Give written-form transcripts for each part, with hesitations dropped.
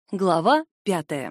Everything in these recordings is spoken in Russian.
Глава 5.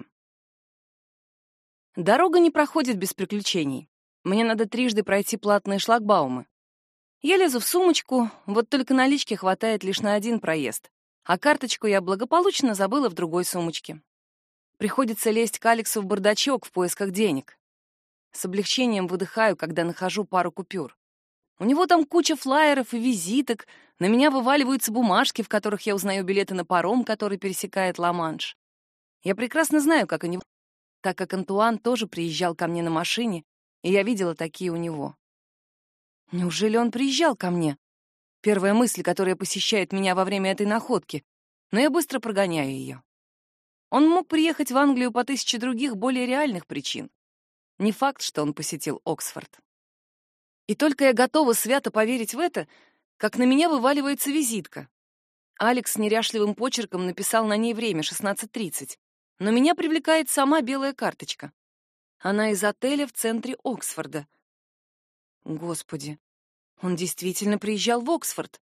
Дорога не проходит без приключений. Мне надо трижды пройти платные шлагбаумы. Я лезу в сумочку, вот только налички хватает лишь на один проезд, а карточку я благополучно забыла в другой сумочке. Приходится лезть к Алексу в бардачок в поисках денег. С облегчением выдыхаю, когда нахожу пару купюр. У него там куча флаеров и визиток, на меня вываливаются бумажки, в которых я узнаю билеты на паром, который пересекает Ла-Манш. Я прекрасно знаю, как они, так как Антуан тоже приезжал ко мне на машине, и я видела такие у него. Неужели он приезжал ко мне? Первая мысль, которая посещает меня во время этой находки, но я быстро прогоняю ее. Он мог приехать в Англию по 1000 других, более реальных причин. Не факт, что он посетил Оксфорд. И только я готова свято поверить в это, как на меня вываливается визитка. Алекс неряшливым почерком написал на ней время — 16:30. Но меня привлекает сама белая карточка. Она из отеля в центре Оксфорда. Господи, он действительно приезжал в Оксфорд.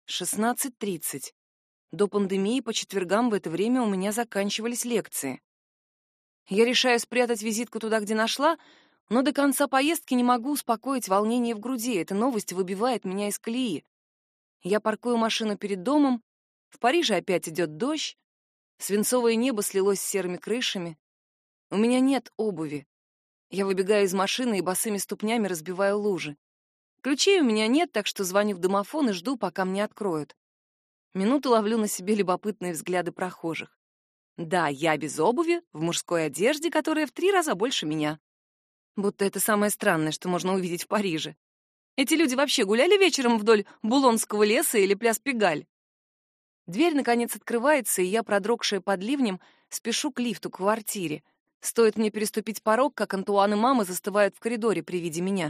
16:30. До пандемии по четвергам в это время у меня заканчивались лекции. Я решаю спрятать визитку туда, где нашла, но до конца поездки не могу успокоить волнение в груди. Эта новость выбивает меня из колеи. Я паркую машину перед домом. В Париже опять идет дождь. Свинцовое небо слилось с серыми крышами. У меня нет обуви. Я выбегаю из машины и босыми ступнями разбиваю лужи. Ключей у меня нет, так что звоню в домофон и жду, пока мне откроют. Минуту ловлю на себе любопытные взгляды прохожих. Да, я без обуви, в мужской одежде, которая в 3 раза больше меня. Будто это самое странное, что можно увидеть в Париже. Эти люди вообще гуляли вечером вдоль Булонского леса или пляс Пегаль? Дверь, наконец, открывается, и я, продрогшая под ливнем, спешу к лифту, к квартире. Стоит мне переступить порог, как Антуан и мама застывают в коридоре при виде меня.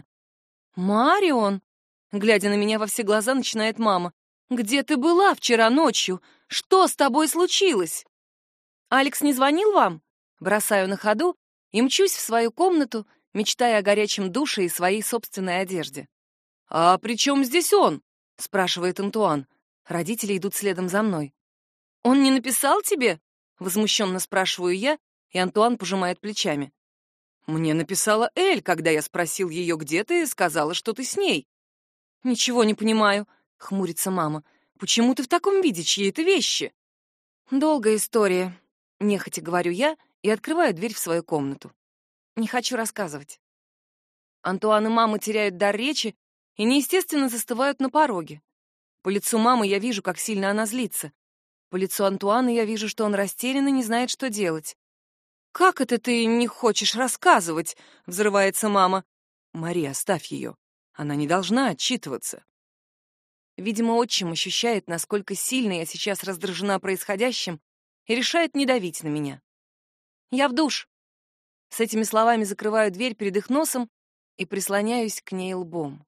«Марион!» Глядя на меня во все глаза, начинает мама. «Где ты была вчера ночью? Что с тобой случилось?» «Алекс не звонил вам?» Бросаю на ходу и мчусь в свою комнату, мечтая о горячем душе и своей собственной одежде. «А при чем здесь он?» — спрашивает Антуан. Родители идут следом за мной. «Он не написал тебе?» — возмущенно спрашиваю я, и Антуан пожимает плечами. «Мне написала Эль, когда я спросил ее, где ты, и сказала, что ты с ней». «Ничего не понимаю», — хмурится мама. «Почему ты в таком виде? Чьи это вещи?» «Долгая история», — нехотя говорю я и открываю дверь в свою комнату. Не хочу рассказывать. Антуан и мама теряют дар речи и неестественно застывают на пороге. По лицу мамы я вижу, как сильно она злится. По лицу Антуана я вижу, что он растерян и не знает, что делать. «Как это ты не хочешь рассказывать?» — взрывается мама. «Мария, оставь ее. Она не должна отчитываться». Видимо, отчим ощущает, насколько сильно я сейчас раздражена происходящим, и решает не давить на меня. «Я в душ». С этими словами закрываю дверь перед их носом и прислоняюсь к ней лбом.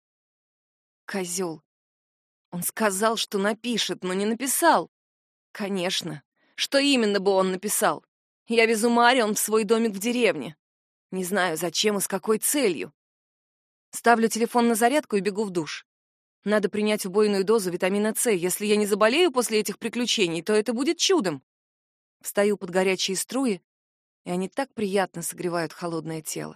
Козел. Он сказал, что напишет, но не написал. Конечно. Что именно бы он написал? Я везу Марион в свой домик в деревне. Не знаю, зачем и с какой целью. Ставлю телефон на зарядку и бегу в душ. Надо принять убойную дозу витамина С. Если я не заболею после этих приключений, то это будет чудом. Встаю под горячие струи, и они так приятно согревают холодное тело.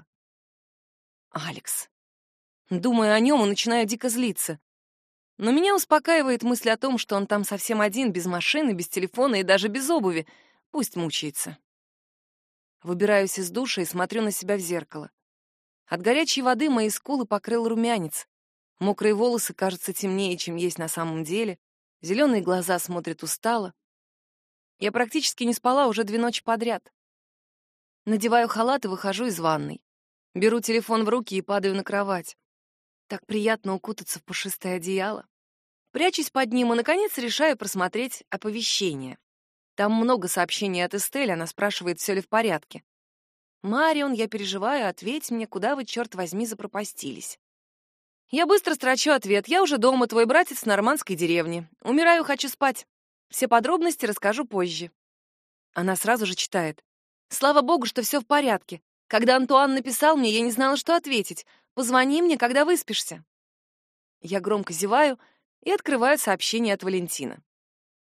Алекс. Думаю о нем и начинаю дико злиться. Но меня успокаивает мысль о том, что он там совсем один, без машины, без телефона и даже без обуви. Пусть мучается. Выбираюсь из душа и смотрю на себя в зеркало. От горячей воды мои скулы покрыл румянец. Мокрые волосы кажутся темнее, чем есть на самом деле. Зеленые глаза смотрят устало. Я практически не спала уже 2 ночи подряд. Надеваю халат и выхожу из ванной. Беру телефон в руки и падаю на кровать. Так приятно укутаться в пушистое одеяло. Прячусь под ним и, наконец, решаю просмотреть оповещения. Там много сообщений от Эстель, она спрашивает, все ли в порядке. «Марион, я переживаю, ответь мне, куда вы, черт возьми, запропастились?» Я быстро строчу ответ. «Я уже дома, твой братец в нормандской деревне. Умираю, хочу спать. Все подробности расскажу позже». Она сразу же читает. «Слава богу, что все в порядке. Когда Антуан написал мне, я не знала, что ответить. Позвони мне, когда выспишься». Я громко зеваю и открываю сообщение от Валентина.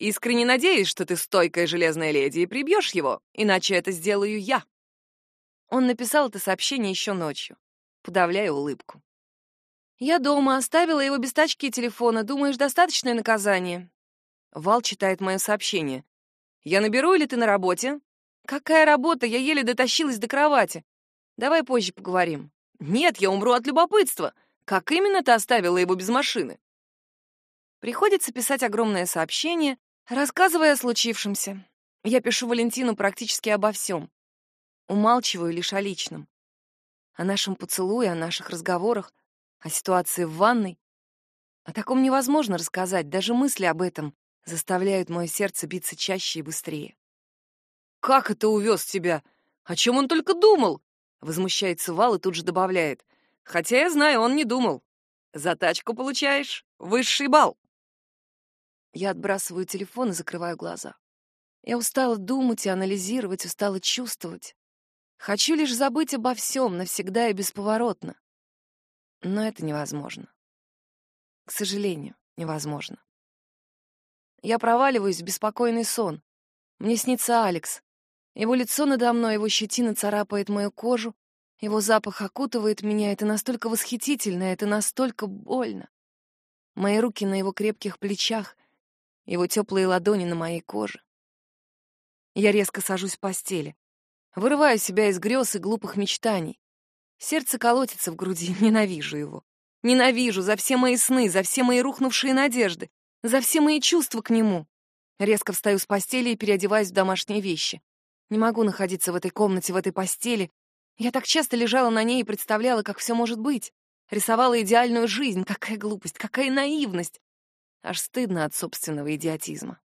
Искренне надеюсь, что ты стойкая железная леди и прибьешь его, иначе это сделаю я». Он написал это сообщение еще ночью, подавляя улыбку. «Я дома, оставила его без тачки и телефона. Думаешь, достаточное наказание?» Вал читает мое сообщение. «Я наберу или ты на работе?» «Какая работа? Я еле дотащилась до кровати. Давай позже поговорим». «Нет, я умру от любопытства. Как именно ты оставила его без машины?» Приходится писать огромное сообщение, рассказывая о случившемся. Я пишу Валентину практически обо всем. Умалчиваю лишь о личном. О нашем поцелуе, о наших разговорах, о ситуации в ванной. О таком невозможно рассказать, даже мысли об этом заставляют мое сердце биться чаще и быстрее. «Как это увез тебя? О чем он только думал?» Возмущается Вал и тут же добавляет. «Хотя я знаю, он не думал. За тачку получаешь высший балл». Я отбрасываю телефон и закрываю глаза. Я устала думать и анализировать, устала чувствовать. Хочу лишь забыть обо всем навсегда и бесповоротно. Но это невозможно. К сожалению, невозможно. Я проваливаюсь в беспокойный сон. Мне снится Алекс. Его лицо надо мной, его щетина царапает мою кожу, его запах окутывает меня. Это настолько восхитительно, это настолько больно. Мои руки на его крепких плечах, его теплые ладони на моей коже. Я резко сажусь в постели. Вырываю себя из грез и глупых мечтаний. Сердце колотится в груди, ненавижу его. Ненавижу за все мои сны, за все мои рухнувшие надежды, за все мои чувства к нему. Резко встаю с постели и переодеваюсь в домашние вещи. Не могу находиться в этой комнате, в этой постели. Я так часто лежала на ней и представляла, как все может быть. Рисовала идеальную жизнь. Какая глупость, какая наивность. Аж стыдно от собственного идиотизма.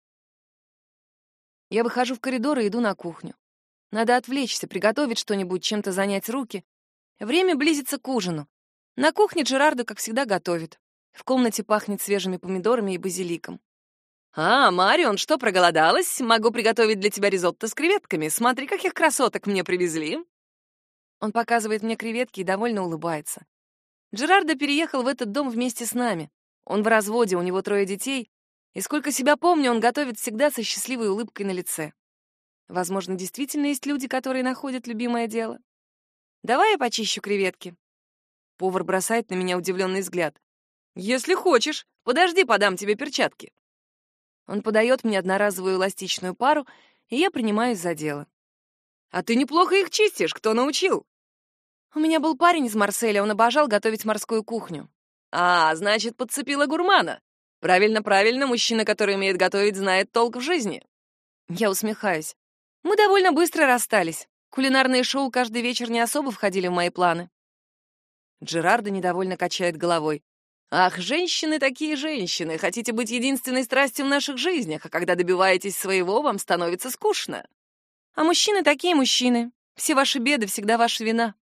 Я выхожу в коридор и иду на кухню. Надо отвлечься, приготовить что-нибудь, чем-то занять руки. Время близится к ужину. На кухне Джерардо, как всегда, готовит. В комнате пахнет свежими помидорами и базиликом. «А, Марион, что, проголодалась? Могу приготовить для тебя ризотто с креветками. Смотри, каких красоток мне привезли». Он показывает мне креветки и довольно улыбается. Джерардо переехал в этот дом вместе с нами. Он в разводе, у него 3 детей, и сколько себя помню, он готовит всегда со счастливой улыбкой на лице. Возможно, действительно есть люди, которые находят любимое дело. «Давай я почищу креветки». Повар бросает на меня удивленный взгляд. «Если хочешь, подожди, подам тебе перчатки». Он подает мне одноразовую эластичную пару, и я принимаюсь за дело. «А ты неплохо их чистишь, кто научил?» У меня был парень из Марселя, он обожал готовить морскую кухню. «А, значит, подцепила гурмана. Правильно, правильно, мужчина, который умеет готовить, знает толк в жизни». Я усмехаюсь. Мы довольно быстро расстались. Кулинарные шоу каждый вечер не особо входили в мои планы. Джерардо недовольно качает головой. «Ах, женщины такие женщины! Хотите быть единственной страстью в наших жизнях, а когда добиваетесь своего, вам становится скучно. А мужчины такие мужчины. Все ваши беды всегда ваша вина».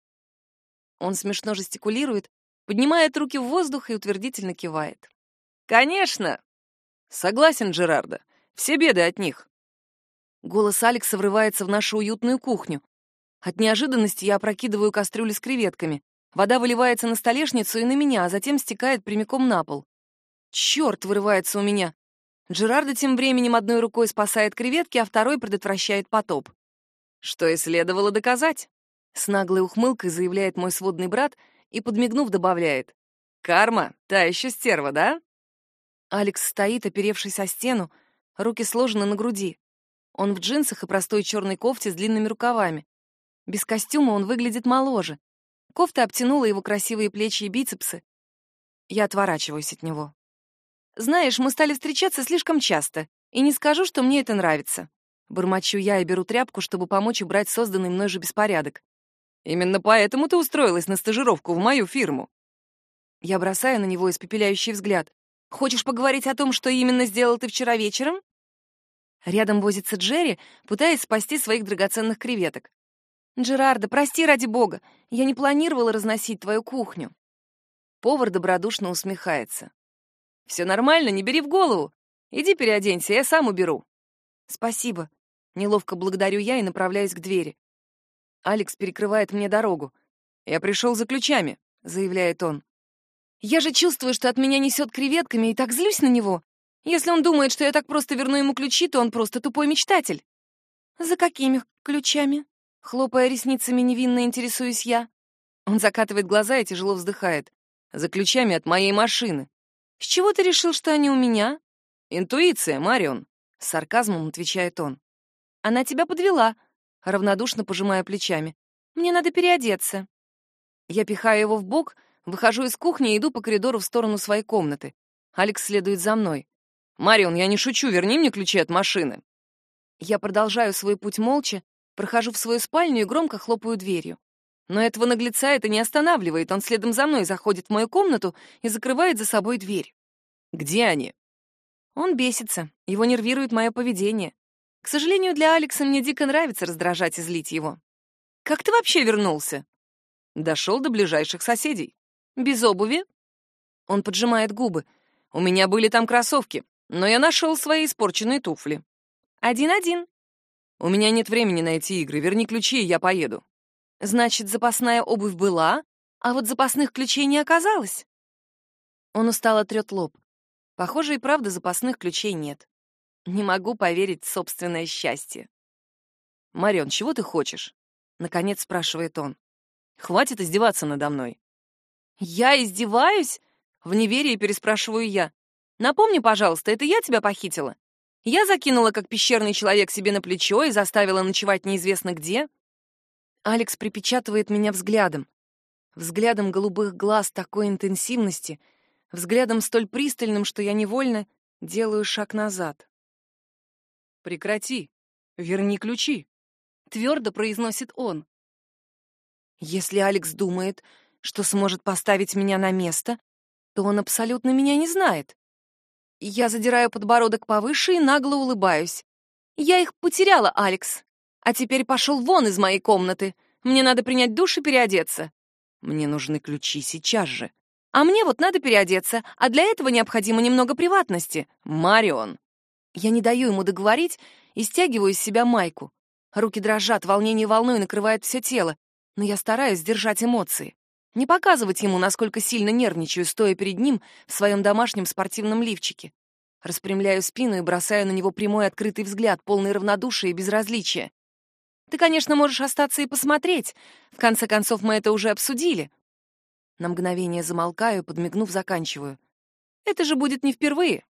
Он смешно жестикулирует, поднимает руки в воздух и утвердительно кивает. «Конечно!» «Согласен, Джерардо. Все беды от них». Голос Алекса врывается в нашу уютную кухню. От неожиданности я опрокидываю кастрюлю с креветками. Вода выливается на столешницу и на меня, а затем стекает прямиком на пол. «Чёрт!» — вырывается у меня. Джерардо тем временем одной рукой спасает креветки, а второй предотвращает потоп. «Что и следовало доказать», — с наглой ухмылкой заявляет мой сводный брат и, подмигнув, добавляет. «Карма, та ещё стерва, да?» Алекс стоит, оперевшись о стену, руки сложены на груди. Он в джинсах и простой чёрной кофте с длинными рукавами. Без костюма он выглядит моложе. Кофта обтянула его красивые плечи и бицепсы. Я отворачиваюсь от него. «Знаешь, мы стали встречаться слишком часто, и не скажу, что мне это нравится». Бормочу я и беру тряпку, чтобы помочь убрать созданный мной же беспорядок. «Именно поэтому ты устроилась на стажировку в мою фирму». Я бросаю на него испепеляющий взгляд. «Хочешь поговорить о том, что именно сделал ты вчера вечером?» Рядом возится Джерри, пытаясь спасти своих драгоценных креветок. «Джерардо, прости ради бога, я не планировала разносить твою кухню». Повар добродушно усмехается. «Все нормально, не бери в голову. Иди переоденься, я сам уберу». «Спасибо». Неловко благодарю я и направляюсь к двери. Алекс перекрывает мне дорогу. «Я пришел за ключами», — заявляет он. «Я же чувствую, что от меня несет креветками, и так злюсь на него. Если он думает, что я так просто верну ему ключи, то он просто тупой мечтатель. За какими ключами? Хлопая ресницами, невинно интересуюсь я. Он закатывает глаза и тяжело вздыхает. За ключами от моей машины. С чего ты решил, что они у меня? Интуиция, Марион. С сарказмом отвечает он. Она тебя подвела. Равнодушно пожимая плечами. Мне надо переодеться. Я пихаю его в бок, выхожу из кухни и иду по коридору в сторону своей комнаты. Алекс следует за мной. «Марион, я не шучу, верни мне ключи от машины». Я продолжаю свой путь молча, прохожу в свою спальню и громко хлопаю дверью. Но этого наглеца это не останавливает. Он следом за мной заходит в мою комнату и закрывает за собой дверь. «Где они?» Он бесится, его нервирует мое поведение. К сожалению, для Алекса мне дико нравится раздражать и злить его. «Как ты вообще вернулся?» Дошел до ближайших соседей. «Без обуви?» Он поджимает губы. «У меня были там кроссовки, но я нашел свои испорченные туфли». «Один-один». «У меня нет времени на эти игры. Верни ключи, и я поеду». «Значит, запасная обувь была, а вот запасных ключей не оказалось?» Он устало трет лоб. Похоже, и правда запасных ключей нет. Не могу поверить в собственное счастье. «Марион, чего ты хочешь?» — наконец спрашивает он. «Хватит издеваться надо мной». «Я издеваюсь?» — в неверии переспрашиваю я. «Напомни, пожалуйста, это я тебя похитила? Я закинула, как пещерный человек, себе на плечо и заставила ночевать неизвестно где?» Алекс припечатывает меня взглядом. Взглядом голубых глаз такой интенсивности, взглядом столь пристальным, что я невольно делаю шаг назад. «Прекрати. Верни ключи», — твердо произносит он. Если Алекс думает, что сможет поставить меня на место, то он абсолютно меня не знает. Я задираю подбородок повыше и нагло улыбаюсь. «Я их потеряла, Алекс. А теперь пошел вон из моей комнаты. Мне надо принять душ и переодеться». «Мне нужны ключи сейчас же». «А мне вот надо переодеться, а для этого необходимо немного приватности». «Марион». Я не даю ему договорить и стягиваю из себя майку. Руки дрожат, волнение волной накрывает все тело, но я стараюсь сдержать эмоции. Не показывать ему, насколько сильно нервничаю, стоя перед ним в своем домашнем спортивном лифчике. Распрямляю спину и бросаю на него прямой открытый взгляд, полный равнодушия и безразличия. «Ты, конечно, можешь остаться и посмотреть. В конце концов, мы это уже обсудили». На мгновение замолкаю, подмигнув, заканчиваю. «Это же будет не впервые».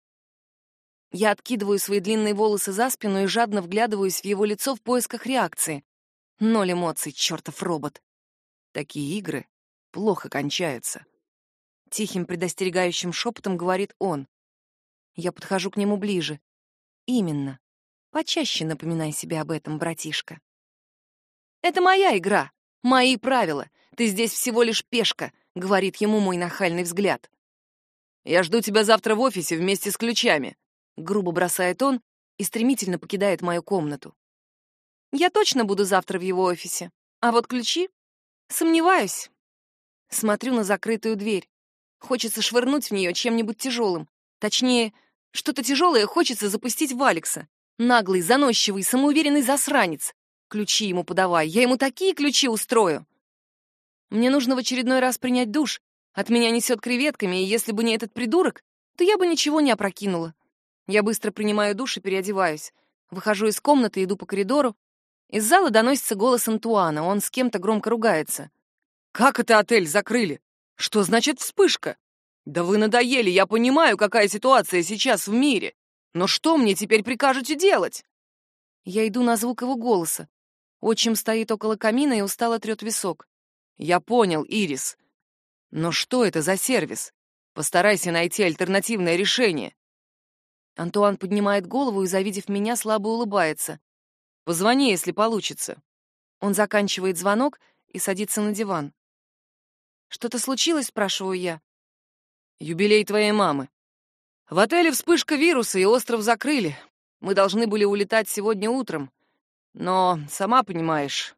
Я откидываю свои длинные волосы за спину и жадно вглядываюсь в его лицо в поисках реакции. Ноль эмоций, чертов робот. Такие игры плохо кончаются. Тихим предостерегающим шепотом говорит он. Я подхожу к нему ближе. Именно. Почаще напоминай себе об этом, братишка. Это моя игра, мои правила. Ты здесь всего лишь пешка, говорит ему мой нахальный взгляд. Я жду тебя завтра в офисе вместе с ключами, грубо бросает он и стремительно покидает мою комнату. Я точно буду завтра в его офисе. А вот ключи? Сомневаюсь. Смотрю на закрытую дверь. Хочется швырнуть в нее чем-нибудь тяжелым. Точнее, что-то тяжелое хочется запустить в Алекса. Наглый, заносчивый, самоуверенный засранец. Ключи ему подавай, я ему такие ключи устрою. Мне нужно в очередной раз принять душ. От меня несет креветками, и если бы не этот придурок, то я бы ничего не опрокинула. Я быстро принимаю душ и переодеваюсь. Выхожу из комнаты, иду по коридору. Из зала доносится голос Антуана, он с кем-то громко ругается. «Как это отель закрыли? Что значит вспышка? Да вы надоели, я понимаю, какая ситуация сейчас в мире. Но что мне теперь прикажете делать?» Я иду на звук его голоса. Отчим стоит около камина и устало трет висок. «Я понял, Ирис. Но что это за сервис? Постарайся найти альтернативное решение». Антуан поднимает голову и, завидев меня, слабо улыбается. «Позвони, если получится». Он заканчивает звонок и садится на диван. «Что-то случилось?» — спрашиваю я. «Юбилей твоей мамы. В отеле вспышка вируса, и остров закрыли. Мы должны были улетать сегодня утром. Но, сама понимаешь...»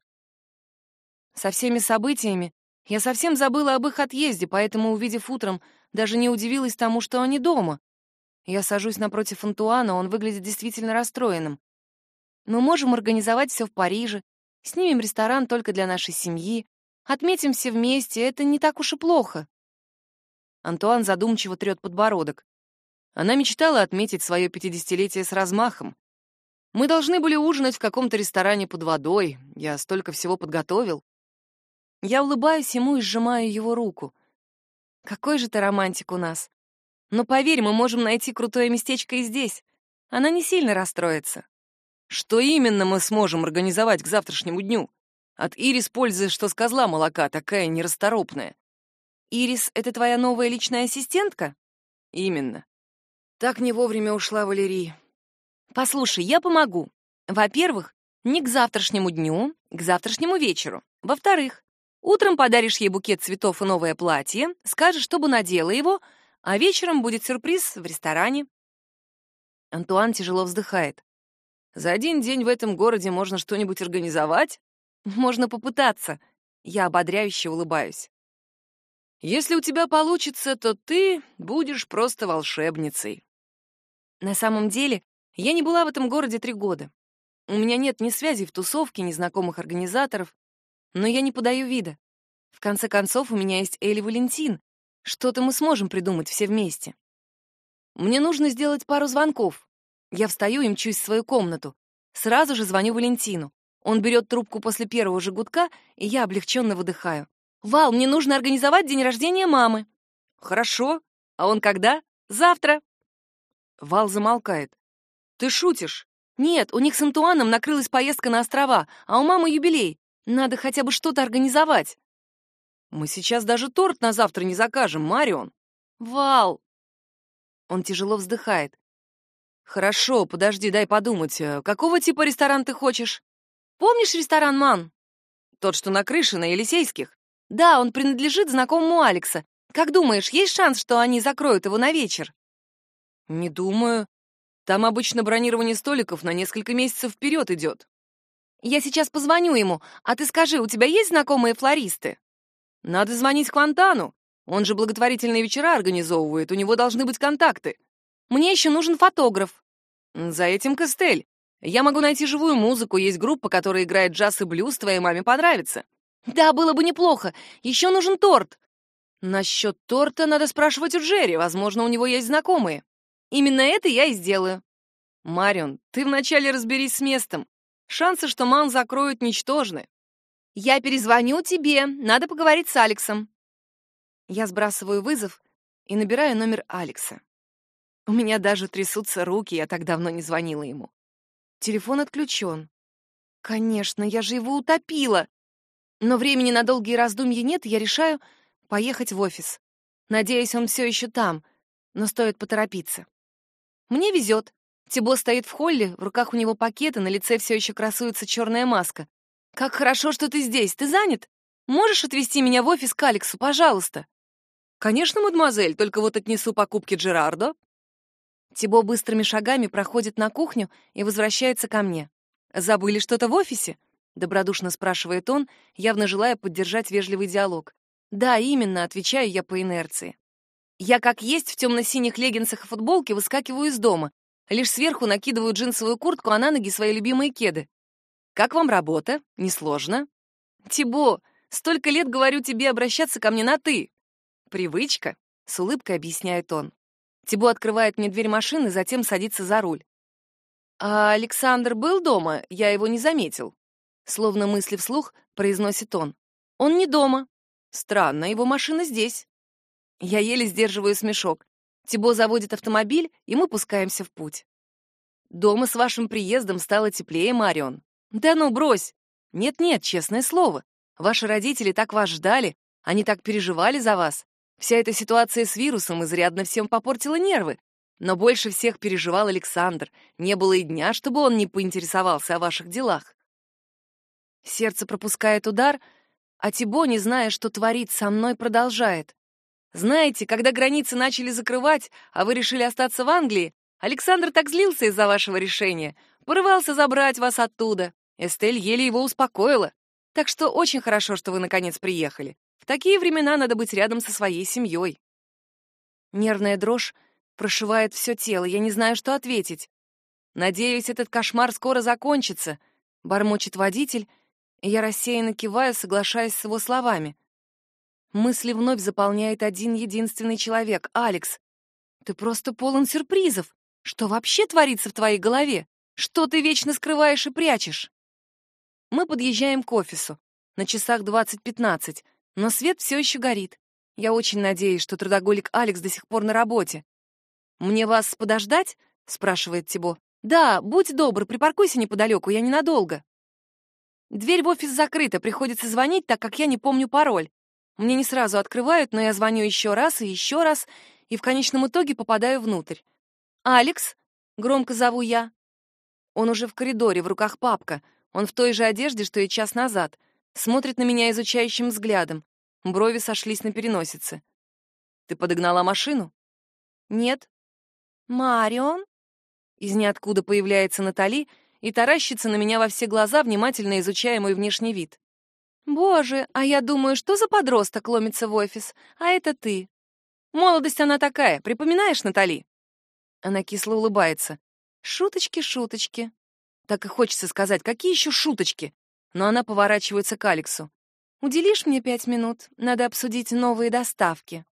Со всеми событиями я совсем забыла об их отъезде, поэтому, увидев утром, даже не удивилась тому, что они дома. Я сажусь напротив Антуана, он выглядит действительно расстроенным. Мы можем организовать все в Париже, снимем ресторан только для нашей семьи, отметим все вместе, это не так уж и плохо. Антуан задумчиво трет подбородок. Она мечтала отметить свое 50-летие с размахом. Мы должны были ужинать в каком-то ресторане под водой. Я столько всего подготовил. Я улыбаюсь ему и сжимаю его руку. Какой же ты романтик у нас. Но поверь, мы можем найти крутое местечко и здесь. Она не сильно расстроится. Что именно мы сможем организовать к завтрашнему дню? От Ирис пользы, что с козла молока, такая нерасторопная. Ирис — это твоя новая личная ассистентка? Именно. Так не вовремя ушла Валерий. Послушай, я помогу. Во-первых, не к завтрашнему дню, к завтрашнему вечеру. Во-вторых, утром подаришь ей букет цветов и новое платье, скажешь, чтобы надела его, а вечером будет сюрприз в ресторане. Антуан тяжело вздыхает. За один день в этом городе можно что-нибудь организовать? Можно попытаться. Я ободряюще улыбаюсь. Если у тебя получится, то ты будешь просто волшебницей. На самом деле, я не была в этом городе 3 года. У меня нет ни связей в тусовке, ни знакомых организаторов, но я не подаю вида. В конце концов, у меня есть Эль и Валентин. Что-то мы сможем придумать все вместе. Мне нужно сделать пару звонков. Я встаю и мчусь в свою комнату. Сразу же звоню Валентину. Он берет трубку после первого же гудка, и я облегченно выдыхаю. «Вал, мне нужно организовать день рождения мамы». «Хорошо. А он когда?» «Завтра». Вал замолкает. «Ты шутишь?» «Нет, у них с Антуаном накрылась поездка на острова, а у мамы юбилей. Надо хотя бы что-то организовать». «Мы сейчас даже торт на завтра не закажем, Марион». «Вал!» Он тяжело вздыхает. «Хорошо, подожди, дай подумать. Какого типа ресторан ты хочешь?» «Помнишь ресторан «Ман»?» «Тот, что на крыше, на Елисейских?» «Да, он принадлежит знакомому Алекса. Как думаешь, есть шанс, что они закроют его на вечер?» «Не думаю. Там обычно бронирование столиков на несколько месяцев вперед идет». «Я сейчас позвоню ему, а ты скажи, у тебя есть знакомые флористы?» «Надо звонить Квантану. Он же благотворительные вечера организовывает, у него должны быть контакты». «Мне еще нужен фотограф». «За этим Костель. Я могу найти живую музыку, есть группа, которая играет джаз и блюз, твоей маме понравится». «Да, было бы неплохо. Еще нужен торт». «Насчет торта надо спрашивать у Джерри, возможно, у него есть знакомые». «Именно это я и сделаю». «Марион, ты вначале разберись с местом. Шансы, что Ман закроют, ничтожны». «Я перезвоню тебе, надо поговорить с Алексом». Я сбрасываю вызов и набираю номер Алекса. У меня даже трясутся руки, я так давно не звонила ему. Телефон отключен. Конечно, я же его утопила. Но времени на долгие раздумья нет, и я решаю поехать в офис. Надеюсь, он все еще там, но стоит поторопиться. Мне везет. Тибо стоит в холле, в руках у него пакеты, на лице все еще красуется черная маска. «Как хорошо, что ты здесь. Ты занят? Можешь отвезти меня в офис к Алексу, пожалуйста?» «Конечно, мадемуазель, только вот отнесу покупки Джерардо». Тибо быстрыми шагами проходит на кухню и возвращается ко мне. «Забыли что-то в офисе?» — добродушно спрашивает он, явно желая поддержать вежливый диалог. «Да, именно», — отвечаю я по инерции. Я как есть в темно-синих леггинсах и футболке выскакиваю из дома. Лишь сверху накидываю джинсовую куртку, а на ноги свои любимые кеды. «Как вам работа? Несложно?» «Тибо, столько лет говорю тебе обращаться ко мне на «ты». «Привычка», — с улыбкой объясняет он. Тибо открывает мне дверь машины, затем садится за руль. «А Александр был дома? Я его не заметил». Словно мысли вслух, произносит он. «Он не дома. Странно, его машина здесь». Я еле сдерживаю смешок. Тибо заводит автомобиль, и мы пускаемся в путь. «Дома с вашим приездом стало теплее, Марион». «Да ну, брось!» «Нет-нет, честное слово. Ваши родители так вас ждали, они так переживали за вас. Вся эта ситуация с вирусом изрядно всем попортила нервы. Но больше всех переживал Александр. Не было и дня, чтобы он не поинтересовался о ваших делах». Сердце пропускает удар, а Тибо, не зная, что творит со мной, продолжает. «Знаете, когда границы начали закрывать, а вы решили остаться в Англии, Александр так злился из-за вашего решения, порывался забрать вас оттуда. Эстель еле его успокоила. Так что очень хорошо, что вы наконец приехали. В такие времена надо быть рядом со своей семьей». Нервная дрожь прошивает все тело, я не знаю, что ответить. «Надеюсь, этот кошмар скоро закончится», — бормочет водитель, и я рассеянно киваю, соглашаясь с его словами. Мысли вновь заполняет один единственный человек — Алекс. Ты просто полон сюрпризов. Что вообще творится в твоей голове? Что ты вечно скрываешь и прячешь? Мы подъезжаем к офису. На часах 20:15, но свет все еще горит. Я очень надеюсь, что трудоголик Алекс до сих пор на работе. «Мне вас подождать?» — спрашивает Тибо. «Да, будь добр, припаркуйся неподалеку, я ненадолго». Дверь в офис закрыта, приходится звонить, так как я не помню пароль. Мне не сразу открывают, но я звоню еще раз, и в конечном итоге попадаю внутрь. «Алекс?» — громко зову я. Он уже в коридоре, в руках папка. Он в той же одежде, что и час назад. Смотрит на меня изучающим взглядом. Брови сошлись на переносице. «Ты подогнала машину?» «Нет». «Марион?» Из ниоткуда появляется Натали и таращится на меня во все глаза, внимательно изучая мой внешний вид. «Боже, а я думаю, что за подросток ломится в офис? А это ты». «Молодость она такая, припоминаешь, Натали?» Она кисло улыбается. «Шуточки, шуточки». Так и хочется сказать, какие еще шуточки? Но она поворачивается к Алексу. «Уделишь мне 5 минут? Надо обсудить новые доставки».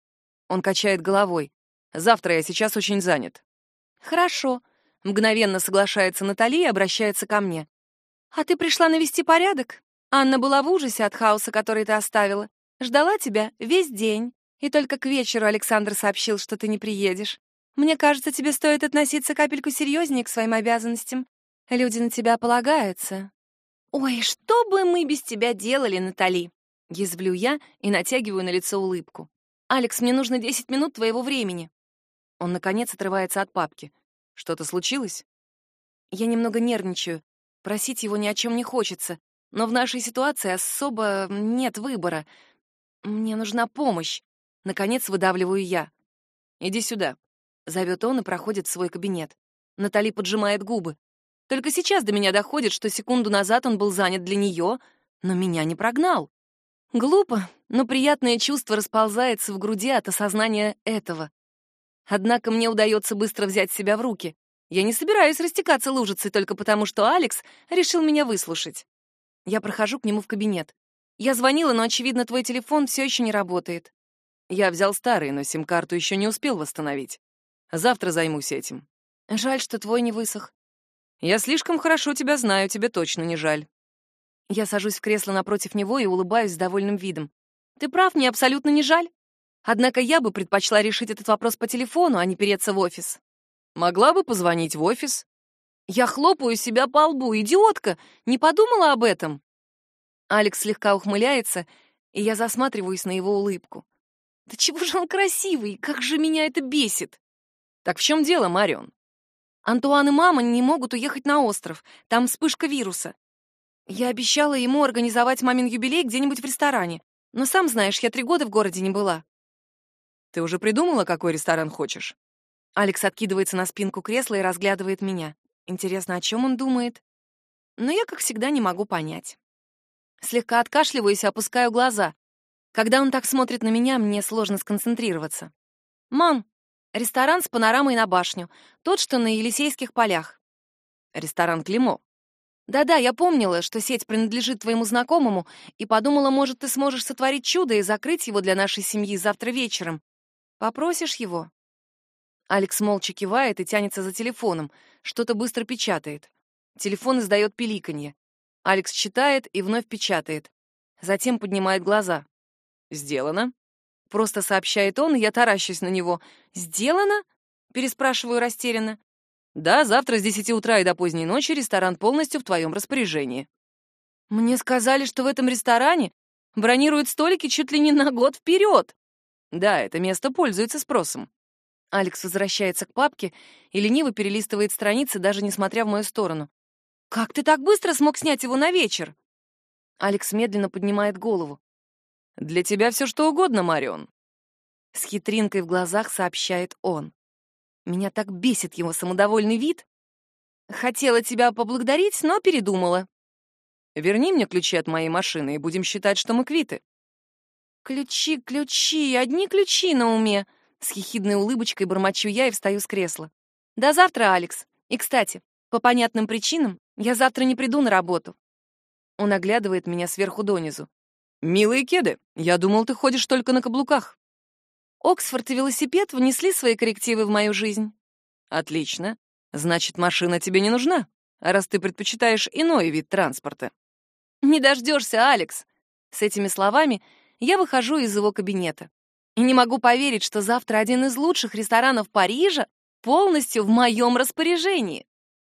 Он качает головой. «Завтра я сейчас очень занят». «Хорошо», — мгновенно соглашается Натали и обращается ко мне. «А ты пришла навести порядок? Анна была в ужасе от хаоса, который ты оставила. Ждала тебя весь день. И только к вечеру Александр сообщил, что ты не приедешь. Мне кажется, тебе стоит относиться капельку серьезнее к своим обязанностям. Люди на тебя полагаются». «Ой, что бы мы без тебя делали, Натали?» Язвлю я и натягиваю на лицо улыбку. «Алекс, мне нужно 10 минут твоего времени». Он, наконец, отрывается от папки. «Что-то случилось?» Я немного нервничаю. Просить его ни о чем не хочется. Но в нашей ситуации особо нет выбора. Мне нужна помощь. Наконец выдавливаю я. «Иди сюда», — зовет он и проходит в свой кабинет. Натали поджимает губы. Только сейчас до меня доходит, что секунду назад он был занят для нее, но меня не прогнал. Глупо, но приятное чувство расползается в груди от осознания этого. Однако мне удается быстро взять себя в руки. Я не собираюсь растекаться лужицей только потому, что Алекс решил меня выслушать. Я прохожу к нему в кабинет. Я звонила, но, очевидно, твой телефон все еще не работает. Я взял старый, но сим-карту еще не успел восстановить. Завтра займусь этим. Жаль, что твой не высох. Я слишком хорошо тебя знаю, тебе точно не жаль. Я сажусь в кресло напротив него и улыбаюсь с довольным видом. Ты прав, мне абсолютно не жаль. Однако я бы предпочла решить этот вопрос по телефону, а не переться в офис. Могла бы позвонить в офис. Я хлопаю себя по лбу. Идиотка! Не подумала об этом. Алекс слегка ухмыляется, и я засматриваюсь на его улыбку. Да чего же он красивый, как же меня это бесит. Так в чем дело, Марион? Антуан и мама не могут уехать на остров. Там вспышка вируса. Я обещала ему организовать мамин юбилей где-нибудь в ресторане. Но сам знаешь, я 3 года в городе не была. Ты уже придумала, какой ресторан хочешь? Алекс откидывается на спинку кресла и разглядывает меня. Интересно, о чем он думает? Но я, как всегда, не могу понять. Слегка откашливаюсь и опускаю глаза. Когда он так смотрит на меня, мне сложно сконцентрироваться. «Мам, ресторан с панорамой на башню. Тот, что на Елисейских полях». «Ресторан Климо». «Да-да, я помнила, что сеть принадлежит твоему знакомому, и подумала, может, ты сможешь сотворить чудо и закрыть его для нашей семьи завтра вечером. Попросишь его?» Алекс молча кивает и тянется за телефоном. Что-то быстро печатает. Телефон издает пиликанье. Алекс читает и вновь печатает. Затем поднимает глаза. «Сделано», — просто сообщает он, и я таращусь на него. «Сделано?» — переспрашиваю растерянно. «Да, завтра с 10 утра и до поздней ночи ресторан полностью в твоем распоряжении». «Мне сказали, что в этом ресторане бронируют столики чуть ли не на год вперед». «Да, это место пользуется спросом». Алекс возвращается к папке и лениво перелистывает страницы, даже несмотря в мою сторону. «Как ты так быстро смог снять его на вечер?» Алекс медленно поднимает голову. «Для тебя все что угодно, Марион», — с хитринкой в глазах сообщает он. Меня так бесит его самодовольный вид. «Хотела тебя поблагодарить, но передумала». «Верни мне ключи от моей машины, и будем считать, что мы квиты». «Ключи, ключи, одни ключи на уме», — с ехидной улыбочкой бормочу я и встаю с кресла. «До завтра, Алекс. И, кстати, по понятным причинам я завтра не приду на работу». Он оглядывает меня сверху донизу. «Милые кеды, я думал, ты ходишь только на каблуках». Оксфорд и велосипед внесли свои коррективы в мою жизнь. Отлично. Значит, машина тебе не нужна, раз ты предпочитаешь иной вид транспорта. Не дождешься, Алекс. С этими словами я выхожу из его кабинета. И не могу поверить, что завтра один из лучших ресторанов Парижа полностью в моем распоряжении.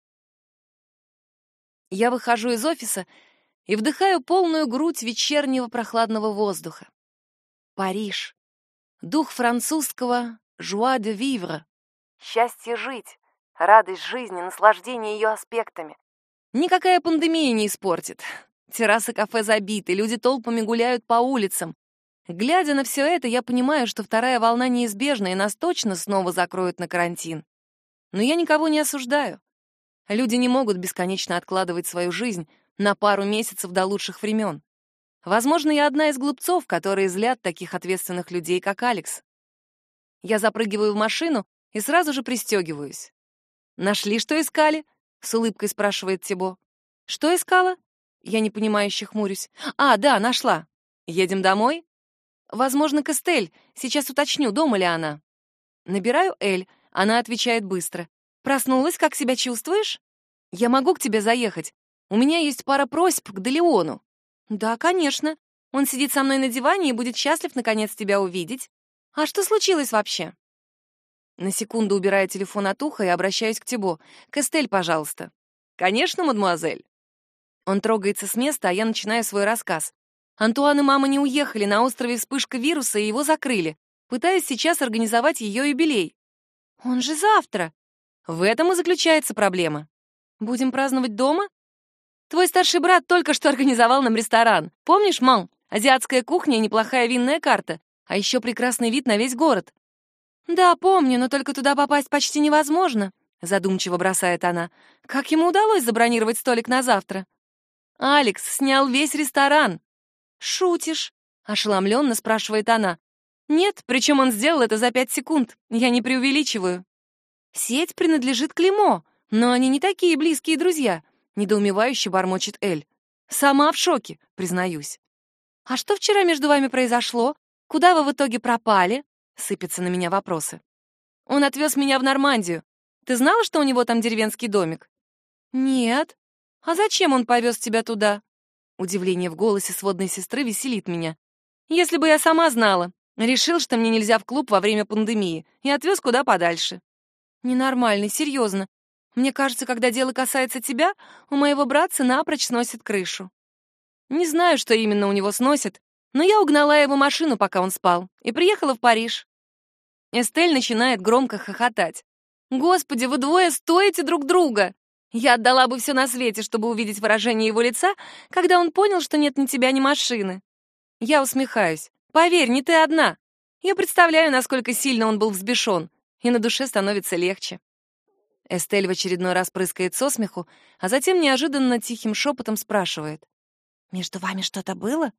Я выхожу из офиса и вдыхаю полную грудь вечернего прохладного воздуха. Париж. Дух французского «joie de vivre». Счастье жить, радость жизни, наслаждение ее аспектами. Никакая пандемия не испортит. Террасы кафе забиты, люди толпами гуляют по улицам. Глядя на все это, я понимаю, что вторая волна неизбежна, и нас точно снова закроют на карантин. Но я никого не осуждаю. Люди не могут бесконечно откладывать свою жизнь на пару месяцев до лучших времен. Возможно, я одна из глупцов, которые злят таких ответственных людей, как Алекс. Я запрыгиваю в машину и сразу же пристегиваюсь. «Нашли, что искали?» — с улыбкой спрашивает Тибо. «Что искала?» Я непонимающе хмурюсь. «А, да, нашла. Едем домой?» «Возможно, к Эстель. Сейчас уточню, дома ли она». Набираю Эль. Она отвечает быстро. «Проснулась, как себя чувствуешь?» «Я могу к тебе заехать. У меня есть пара просьб к Делеону». «Да, конечно. Он сидит со мной на диване и будет счастлив наконец тебя увидеть. А что случилось вообще?» На секунду убираю телефон от уха и обращаюсь к Тибо. «К Эстель, пожалуйста». «Конечно, мадемуазель». Он трогается с места, а я начинаю свой рассказ. Антуан и мама не уехали, на острове вспышка вируса, и его закрыли. Пытаюсь сейчас организовать ее юбилей. Он же завтра. В этом и заключается проблема. Будем праздновать дома? Твой старший брат только что организовал нам ресторан. Помнишь, мам? Азиатская кухня и неплохая винная карта. А еще прекрасный вид на весь город. Да, помню, но только туда попасть почти невозможно, задумчиво бросает она. Как ему удалось забронировать столик на завтра? Алекс снял весь ресторан. «Шутишь?» — ошеломленно спрашивает она. «Нет, причем он сделал это за 5 секунд. Я не преувеличиваю». «Сеть принадлежит Климо, но они не такие близкие друзья», — недоумевающе бормочет Эль. «Сама в шоке, признаюсь». «А что вчера между вами произошло? Куда вы в итоге пропали?» — сыпятся на меня вопросы. «Он отвез меня в Нормандию. Ты знала, что у него там деревенский домик?» «Нет. А зачем он повез тебя туда?» Удивление в голосе сводной сестры веселит меня. «Если бы я сама знала. Решил, что мне нельзя в клуб во время пандемии, и отвез куда подальше». «Ненормальный, серьезно. Мне кажется, когда дело касается тебя, у моего братца напрочь сносит крышу». Не знаю, что именно у него сносит, но я угнала его машину, пока он спал, и приехала в Париж. Эстель начинает громко хохотать. «Господи, вы двое стоите друг друга!» Я отдала бы все на свете, чтобы увидеть выражение его лица, когда он понял, что нет ни тебя, ни машины. Я усмехаюсь. Поверь, не ты одна. Я представляю, насколько сильно он был взбешен, и на душе становится легче. Эстель в очередной раз прыскает со смеху, а затем неожиданно тихим шепотом спрашивает. «Между вами что-то было?»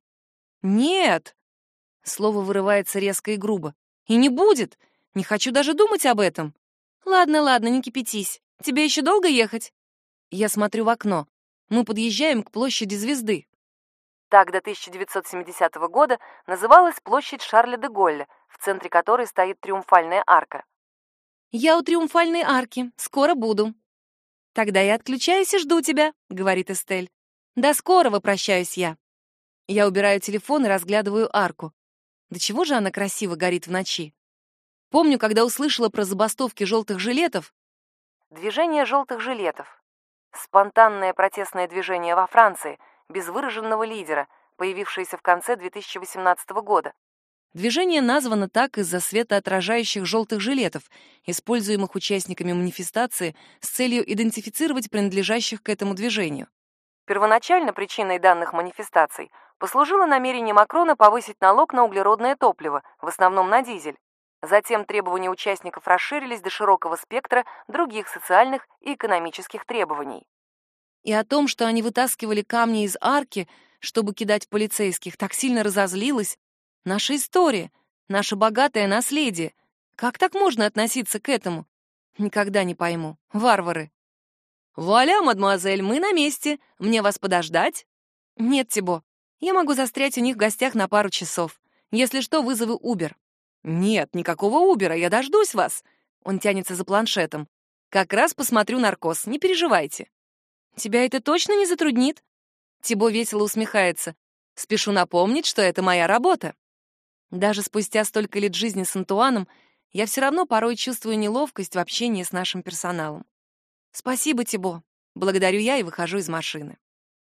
«Нет!» Слово вырывается резко и грубо. «И не будет! Не хочу даже думать об этом!» «Ладно, ладно, не кипятись. Тебе еще долго ехать?» Я смотрю в окно. Мы подъезжаем к площади Звезды. Так до 1970 года называлась площадь Шарля де Голля, в центре которой стоит Триумфальная арка. «Я у Триумфальной арки. Скоро буду». «Тогда я отключаюсь и жду тебя», — говорит Эстель. «До скорого», — прощаюсь я. Я убираю телефон и разглядываю арку. До чего же она красиво горит в ночи. Помню, когда услышала про забастовки желтых жилетов. Движение желтых жилетов. Спонтанное протестное движение во Франции, без выраженного лидера, появившееся в конце 2018 года. Движение названо так из-за светоотражающих желтых жилетов, используемых участниками манифестации с целью идентифицировать принадлежащих к этому движению. Первоначально причиной данных манифестаций послужило намерение Макрона повысить налог на углеродное топливо, в основном на дизель. Затем требования участников расширились до широкого спектра других социальных и экономических требований. И о том, что они вытаскивали камни из арки, чтобы кидать в полицейских, так сильно разозлилась. Наша история, наше богатое наследие. Как так можно относиться к этому? Никогда не пойму. Варвары. «Вуаля, мадемуазель, мы на месте. Мне вас подождать?» «Нет, Тибо. Я могу застрять у них в гостях на пару часов. Если что, вызову Uber». «Нет, никакого Убера, я дождусь вас». Он тянется за планшетом. «Как раз посмотрю «Наркоз», не переживайте». «Тебя это точно не затруднит?» Тибо весело усмехается. «Спешу напомнить, что это моя работа». Даже спустя столько лет жизни с Антуаном я все равно порой чувствую неловкость в общении с нашим персоналом. «Спасибо, Тибо». Благодарю я и выхожу из машины.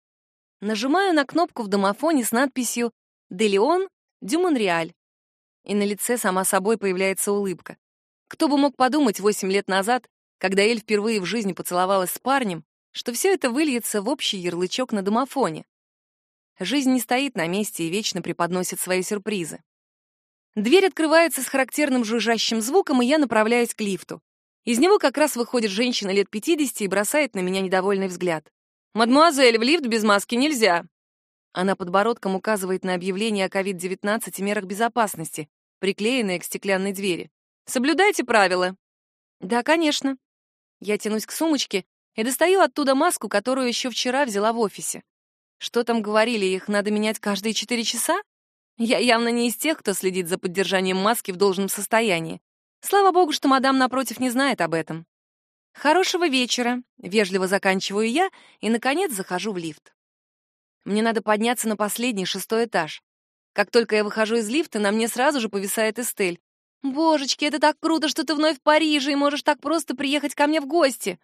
Нажимаю на кнопку в домофоне с надписью «Де Леон, дю Монреаль». И на лице сама собой появляется улыбка. Кто бы мог подумать 8 лет назад, когда Эль впервые в жизни поцеловалась с парнем, что все это выльется в общий ярлычок на домофоне. Жизнь не стоит на месте и вечно преподносит свои сюрпризы. Дверь открывается с характерным жужжащим звуком, и я направляюсь к лифту. Из него как раз выходит женщина лет 50 и бросает на меня недовольный взгляд. «Мадмуазель, в лифт без маски нельзя!» Она подбородком указывает на объявление о COVID-19 и мерах безопасности, приклеенное к стеклянной двери. «Соблюдайте правила». «Да, конечно». Я тянусь к сумочке и достаю оттуда маску, которую еще вчера взяла в офисе. Что там говорили, их надо менять каждые 4 часа? Я явно не из тех, кто следит за поддержанием маски в должном состоянии. Слава богу, что мадам напротив не знает об этом. «Хорошего вечера», — вежливо заканчиваю я и, наконец, захожу в лифт. Мне надо подняться на последний, 6-й этаж. Как только я выхожу из лифта, на мне сразу же повисает Эстель. «Божечки, это так круто, что ты вновь в Париже и можешь так просто приехать ко мне в гости!»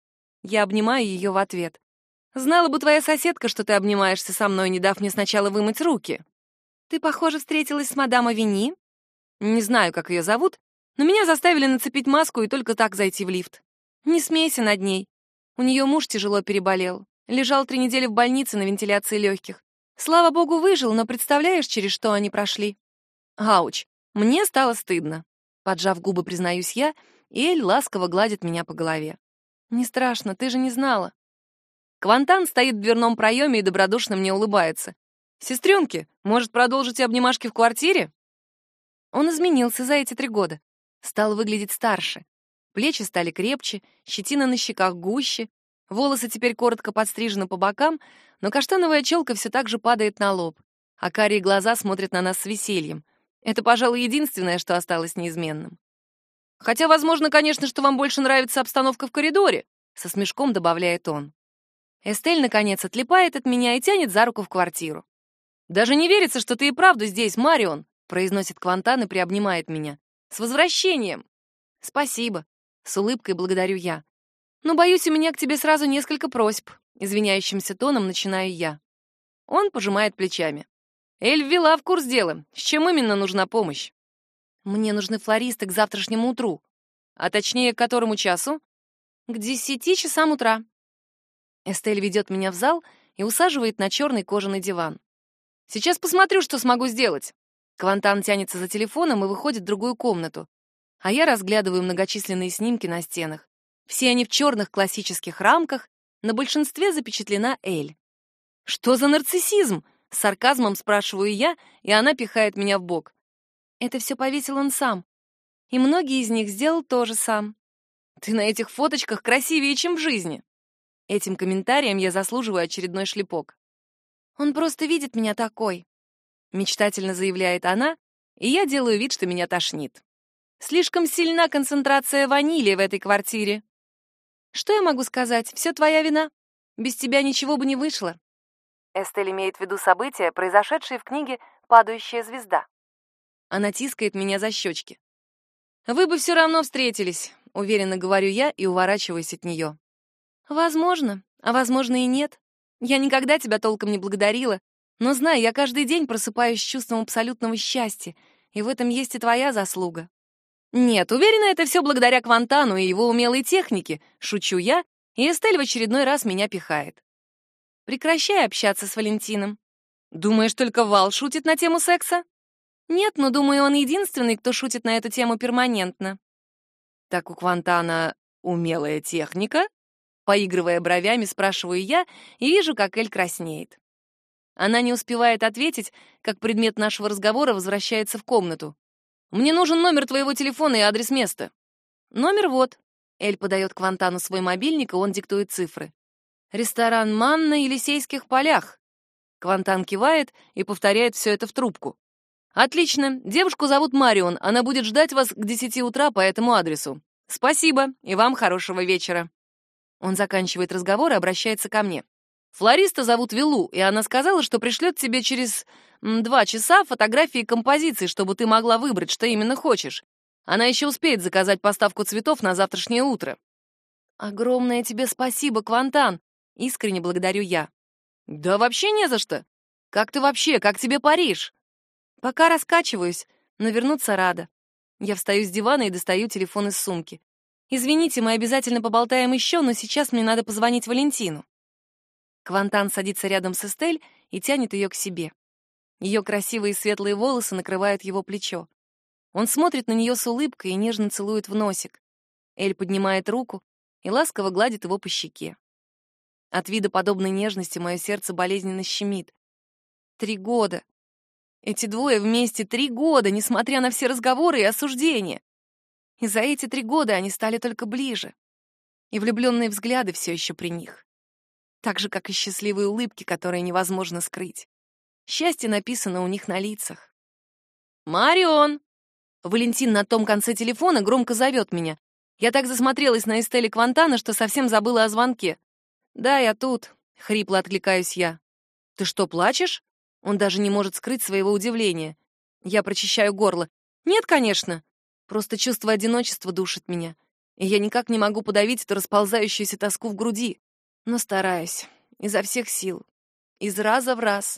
Я обнимаю ее в ответ. «Знала бы твоя соседка, что ты обнимаешься со мной, не дав мне сначала вымыть руки». «Ты, похоже, встретилась с мадам Авини?» Не знаю, как ее зовут, но меня заставили нацепить маску и только так зайти в лифт. Не смейся над ней. У нее муж тяжело переболел. Лежал 3 недели в больнице на вентиляции легких. Слава богу, выжил, но представляешь, через что они прошли? Ауч, мне стало стыдно. Поджав губы, признаюсь я, и Эль ласково гладит меня по голове. Не страшно, ты же не знала. Квантан стоит в дверном проеме и добродушно мне улыбается. «Сестренки, может, продолжите обнимашки в квартире?» Он изменился за эти 3 года. Стал выглядеть старше. Плечи стали крепче, щетина на щеках гуще, волосы теперь коротко подстрижены по бокам, но каштановая челка все так же падает на лоб, а карие глаза смотрят на нас с весельем. Это, пожалуй, единственное, что осталось неизменным. «Хотя, возможно, конечно, что вам больше нравится обстановка в коридоре», — со смешком добавляет он. Эстель, наконец, отлипает от меня и тянет за руку в квартиру. «Даже не верится, что ты и правда здесь, Марион», — произносит Квантан и приобнимает меня. «С возвращением!» «Спасибо», — с улыбкой благодарю я. «Но, боюсь, у меня к тебе сразу несколько просьб», — извиняющимся тоном начинаю я. Он пожимает плечами. «Эль ввела в курс дела. С чем именно нужна помощь?» «Мне нужны флористы к завтрашнему утру». «А точнее, к которому часу?» «К 10 часам утра». Эстель ведет меня в зал и усаживает на черный кожаный диван. «Сейчас посмотрю, что смогу сделать». Квантан тянется за телефоном и выходит в другую комнату. А я разглядываю многочисленные снимки на стенах. Все они в черных классических рамках, на большинстве запечатлена Эль. «Что за нарциссизм?» — с сарказмом спрашиваю я, и она пихает меня в бок. Это все повесил он сам. И многие из них сделал тоже сам. «Ты на этих фоточках красивее, чем в жизни». Этим комментарием я заслуживаю очередной шлепок. «Он просто видит меня такой», — мечтательно заявляет она, и я делаю вид, что меня тошнит. Слишком сильна концентрация ванили в этой квартире. Что я могу сказать? Все твоя вина. Без тебя ничего бы не вышло. Эстель имеет в виду события, произошедшие в книге «Падающая звезда». Она тискает меня за щечки. «Вы бы все равно встретились», — уверенно говорю я и уворачиваюсь от нее. «Возможно, а возможно и нет. Я никогда тебя толком не благодарила, но знаю, я каждый день просыпаюсь с чувством абсолютного счастья, и в этом есть и твоя заслуга». «Нет, уверена, это все благодаря Квантану и его умелой технике», — шучу я, и Эстель в очередной раз меня пихает. «Прекращай общаться с Валентином». «Думаешь, только Вал шутит на тему секса?» «Нет, но думаю, он единственный, кто шутит на эту тему перманентно». «Так у Квантана умелая техника?» Поигрывая бровями, спрашиваю я и вижу, как Эль краснеет. Она не успевает ответить, как предмет нашего разговора возвращается в комнату. «Мне нужен номер твоего телефона и адрес места». «Номер вот». Эль подает Квантану свой мобильник, и он диктует цифры. «Ресторан «Манна» на Елисейских полях». Квантан кивает и повторяет все это в трубку. Отлично. Девушку зовут Марион. Она будет ждать вас к 10 утра по этому адресу. Спасибо, и вам хорошего вечера. Он заканчивает разговор и обращается ко мне. Флориста зовут Вилу, и она сказала, что пришлет тебе через 2 часа фотографии композиций, чтобы ты могла выбрать, что именно хочешь. Она еще успеет заказать поставку цветов на завтрашнее утро. Огромное тебе спасибо, Квантан. Искренне благодарю я. Да вообще не за что. Как ты вообще? Как тебе Париж? Пока раскачиваюсь, но вернуться рада. Я встаю с дивана и достаю телефон из сумки. Извините, мы обязательно поболтаем еще, но сейчас мне надо позвонить Валентину. Квантан садится рядом с Эстель и тянет ее к себе. Ее красивые светлые волосы накрывают его плечо. Он смотрит на нее с улыбкой и нежно целует в носик. Эль поднимает руку и ласково гладит его по щеке. От вида подобной нежности мое сердце болезненно щемит. 3 года. Эти двое вместе 3 года, несмотря на все разговоры и осуждения. И за эти 3 года они стали только ближе. И влюбленные взгляды все еще при них. Так же, как и счастливые улыбки, которые невозможно скрыть. Счастье написано у них на лицах. «Марион!» Валентин на том конце телефона громко зовет меня. Я так засмотрелась на Эстель и Квантана, что совсем забыла о звонке. «Да, я тут», — хрипло откликаюсь я. «Ты что, плачешь?» Он даже не может скрыть своего удивления. Я прочищаю горло. «Нет, конечно. Просто чувство одиночества душит меня. И я никак не могу подавить эту расползающуюся тоску в груди. Но стараюсь. Изо всех сил. Из раза в раз.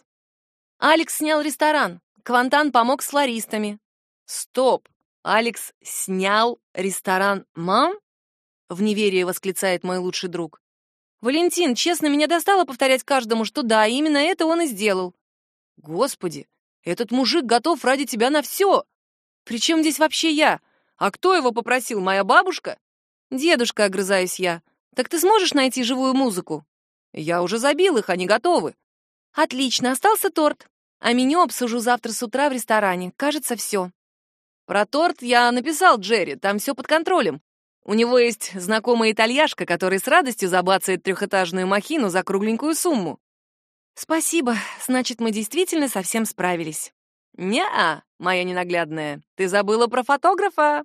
Алекс снял ресторан. Квантан помог с флористами». «Стоп! Алекс снял ресторан, мам?» В неверии восклицает мой лучший друг. «Валентин, честно, меня достало повторять каждому, что да, именно это он и сделал». «Господи, этот мужик готов ради тебя на все! Причем здесь вообще я? А кто его попросил, моя бабушка?» «Дедушка», — огрызаюсь я. «Так ты сможешь найти живую музыку?» «Я уже забил их, они готовы». «Отлично, остался торт. А меню обсужу завтра с утра в ресторане. Кажется, все». «Про торт я написал Джерри, там все под контролем. У него есть знакомая итальяшка, который с радостью забацает 3-этажную махину за кругленькую сумму». «Спасибо, значит, мы действительно совсем справились». «Не-а, моя ненаглядная, ты забыла про фотографа».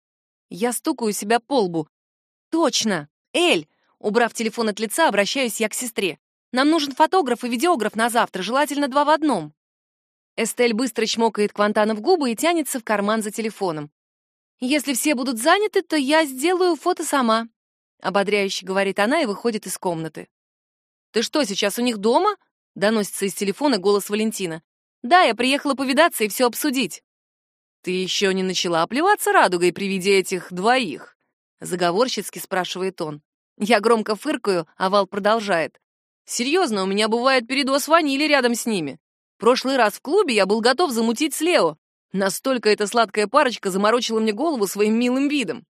Я стукаю себя по лбу. «Точно! Эль!» Убрав телефон от лица, обращаюсь я к сестре. «Нам нужен фотограф и видеограф на завтра, желательно 2 в одном». Эстель быстро чмокает Квантана в губы и тянется в карман за телефоном. «Если все будут заняты, то я сделаю фото сама», — ободряюще говорит она и выходит из комнаты. «Ты что, сейчас у них дома?» — доносится из телефона голос Валентина. «Да, я приехала повидаться и все обсудить». «Ты еще не начала плеваться радугой при виде этих двоих?» — заговорщицки спрашивает он. Я громко фыркаю, а Вал продолжает. «Серьезно, у меня бывает передоз ванили рядом с ними. Прошлый раз в клубе я был готов замутить с Лео. Настолько эта сладкая парочка заморочила мне голову своим милым видом.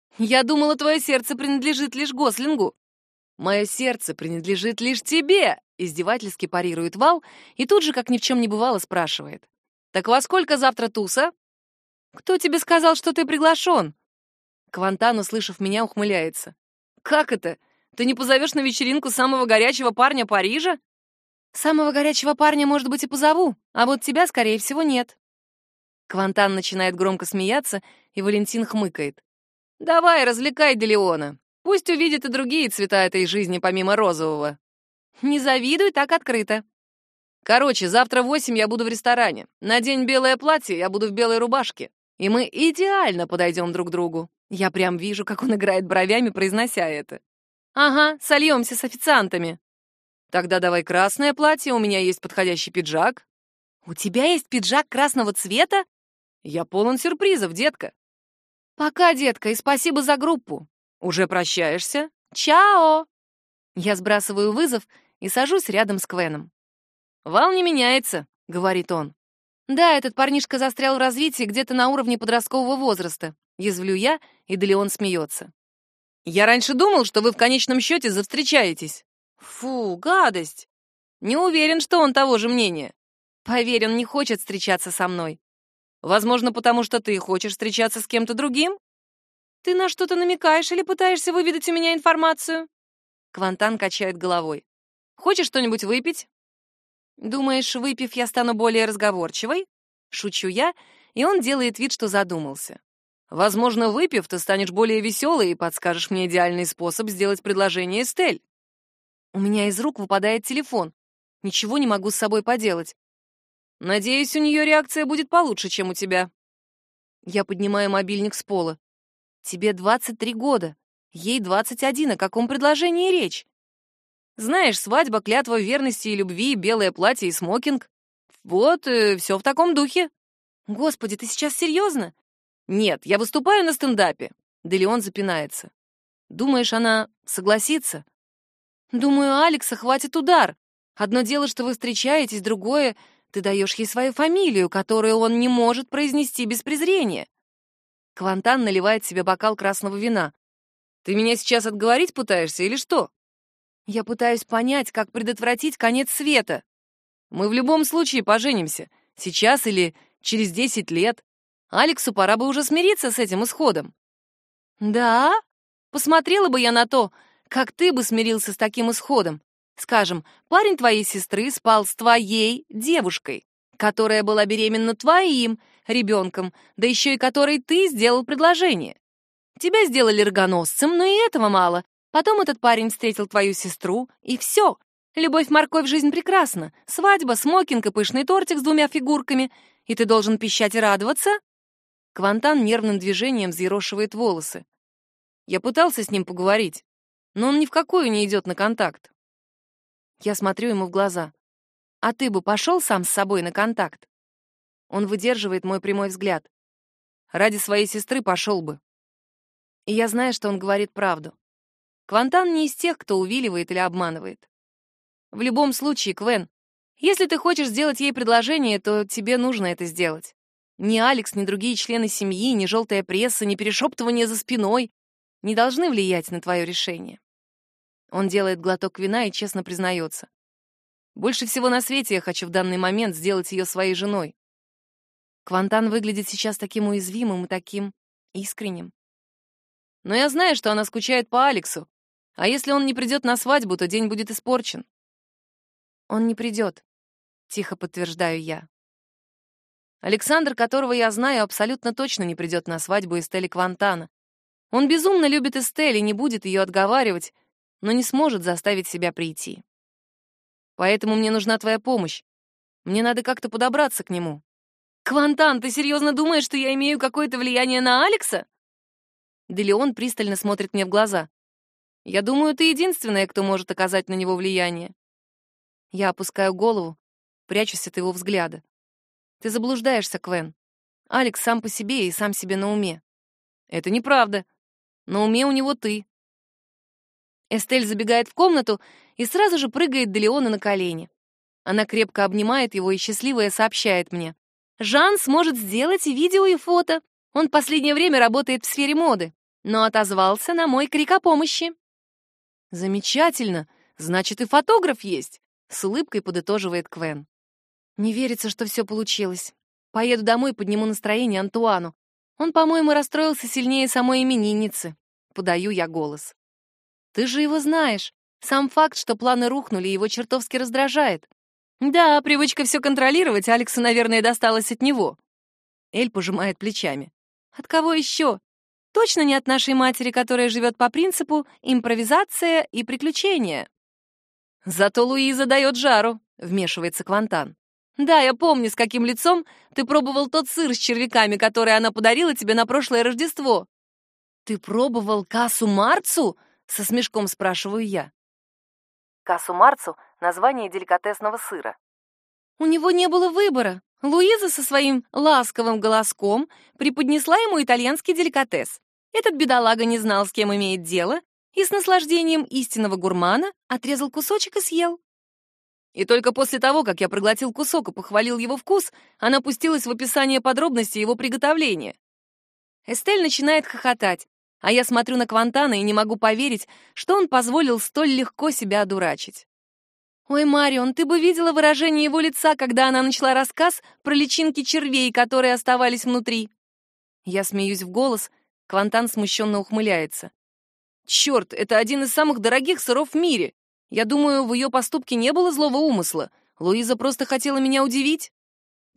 Я думала, твое сердце принадлежит лишь Гослингу». «Мое сердце принадлежит лишь тебе», — издевательски парирует Вал и тут же, как ни в чем не бывало, спрашивает. «Так во сколько завтра туса?» «Кто тебе сказал, что ты приглашен?» Квантан, услышав меня, ухмыляется. «Как это? Ты не позовешь на вечеринку самого горячего парня Парижа?» «Самого горячего парня, может быть, и позову, а вот тебя, скорее всего, нет». Квантан начинает громко смеяться, и Валентин хмыкает. «Давай, развлекай Делеона. Пусть увидит и другие цвета этой жизни, помимо розового». «Не завидуй так открыто». «Короче, завтра в 8 я буду в ресторане. Надень белое платье, я буду в белой рубашке. И мы идеально подойдем друг к другу». Я прям вижу, как он играет бровями, произнося это. «Ага, сольемся с официантами». «Тогда давай красное платье, у меня есть подходящий пиджак». «У тебя есть пиджак красного цвета?» «Я полон сюрпризов, детка». «Пока, детка, и спасибо за группу». «Уже прощаешься?» «Чао!» Я сбрасываю вызов и сажусь рядом с Квеном. «Вал не меняется», — говорит он. «Да, этот парнишка застрял в развитии где-то на уровне подросткового возраста», — язвлю я, и Делеон смеется. «Я раньше думал, что вы в конечном счете завстречаетесь». «Фу, гадость!» «Не уверен, что он того же мнения». «Поверь, он не хочет встречаться со мной». «Возможно, потому что ты хочешь встречаться с кем-то другим?» «Ты на что-то намекаешь или пытаешься выведать у меня информацию?» Квантан качает головой. «Хочешь что-нибудь выпить?» «Думаешь, выпив, я стану более разговорчивой?» Шучу я, и он делает вид, что задумался. Возможно, выпив, ты станешь более веселой и подскажешь мне идеальный способ сделать предложение Эстель. У меня из рук выпадает телефон. Ничего не могу с собой поделать. Надеюсь, у нее реакция будет получше, чем у тебя. Я поднимаю мобильник с пола. Тебе 23 года. Ей 21. О каком предложении речь? Знаешь, свадьба, клятва верности и любви, белое платье и смокинг. Вот, все в таком духе. Господи, ты сейчас серьезно? Нет, я выступаю на стендапе. Делеон запинается. Думаешь, она согласится? Думаю, Алекса хватит удар. Одно дело, что вы встречаетесь, другое — ты даешь ей свою фамилию, которую он не может произнести без презрения. Квантан наливает себе бокал красного вина. Ты меня сейчас отговорить пытаешься или что? Я пытаюсь понять, как предотвратить конец света. Мы в любом случае поженимся. Сейчас или через 10 лет. Алексу пора бы уже смириться с этим исходом. Да? Посмотрела бы я на то, как ты бы смирился с таким исходом. Скажем, парень твоей сестры спал с твоей девушкой, которая была беременна твоим ребенком, да еще и которой ты сделал предложение. Тебя сделали рогоносцем, но и этого мало. Потом этот парень встретил твою сестру, и все. Любовь-морковь, жизнь прекрасна. Свадьба, смокинг и пышный тортик с 2 фигурками. И ты должен пищать и радоваться? Квантан нервным движением взъерошивает волосы. Я пытался с ним поговорить, но он ни в какую не идет на контакт. Я смотрю ему в глаза. А ты бы пошел сам с собой на контакт? Он выдерживает мой прямой взгляд. Ради своей сестры пошел бы. И я знаю, что он говорит правду. Квантан не из тех, кто увиливает или обманывает. В любом случае, Квен, если ты хочешь сделать ей предложение, то тебе нужно это сделать. Ни Алекс, ни другие члены семьи, ни желтая пресса, ни перешептывание за спиной не должны влиять на твое решение. Он делает глоток вина и честно признается. Больше всего на свете я хочу в данный момент сделать ее своей женой. Квантан выглядит сейчас таким уязвимым и таким искренним. Но я знаю, что она скучает по Алексу, а если он не придет на свадьбу, то день будет испорчен. Он не придет, тихо подтверждаю я. Александр, которого я знаю, абсолютно точно не придет на свадьбу Эстели Квантана. Он безумно любит Эстель и не будет ее отговаривать, но не сможет заставить себя прийти. Поэтому мне нужна твоя помощь. Мне надо как-то подобраться к нему. Квантан, ты серьезно думаешь, что я имею какое-то влияние на Алекса? Делеон пристально смотрит мне в глаза. Я думаю, ты единственная, кто может оказать на него влияние. Я опускаю голову, прячусь от его взгляда. Ты заблуждаешься, Квен. Алекс сам по себе и сам себе на уме. Это неправда. На уме у него ты. Эстель забегает в комнату и сразу же прыгает Делеону на колени. Она крепко обнимает его и счастливая сообщает мне. Жан сможет сделать и видео, и фото. Он в последнее время работает в сфере моды, но отозвался на мой крик о помощи. Замечательно. Значит, и фотограф есть. С улыбкой подытоживает Квен. Не верится, что все получилось. Поеду домой, подниму настроение Антуану. Он, по-моему, расстроился сильнее самой именинницы. Подаю я голос. Ты же его знаешь. Сам факт, что планы рухнули, его чертовски раздражает. Да, привычка все контролировать Алексу, наверное, досталась от него. Эль пожимает плечами. От кого еще? Точно не от нашей матери, которая живет по принципу импровизация и приключения. Зато Луиза дает жару, вмешивается Квантан. Да, я помню, с каким лицом ты пробовал тот сыр с червяками, который она подарила тебе на прошлое Рождество. Ты пробовал кассу Марцу? Со смешком спрашиваю я. Кассу Марцу — название деликатесного сыра. У него не было выбора. Луиза со своим ласковым голоском преподнесла ему итальянский деликатес. Этот бедолага не знал, с кем имеет дело, и с наслаждением истинного гурмана отрезал кусочек и съел. И только после того, как я проглотил кусок и похвалил его вкус, она пустилась в описание подробностей его приготовления. Эстель начинает хохотать, а я смотрю на Квантана и не могу поверить, что он позволил столь легко себя одурачить. «Ой, Марион, ты бы видела выражение его лица, когда она начала рассказ про личинки червей, которые оставались внутри». Я смеюсь в голос, Квантан смущенно ухмыляется. «Черт, это один из самых дорогих сыров в мире. Я думаю, в ее поступке не было злого умысла. Луиза просто хотела меня удивить».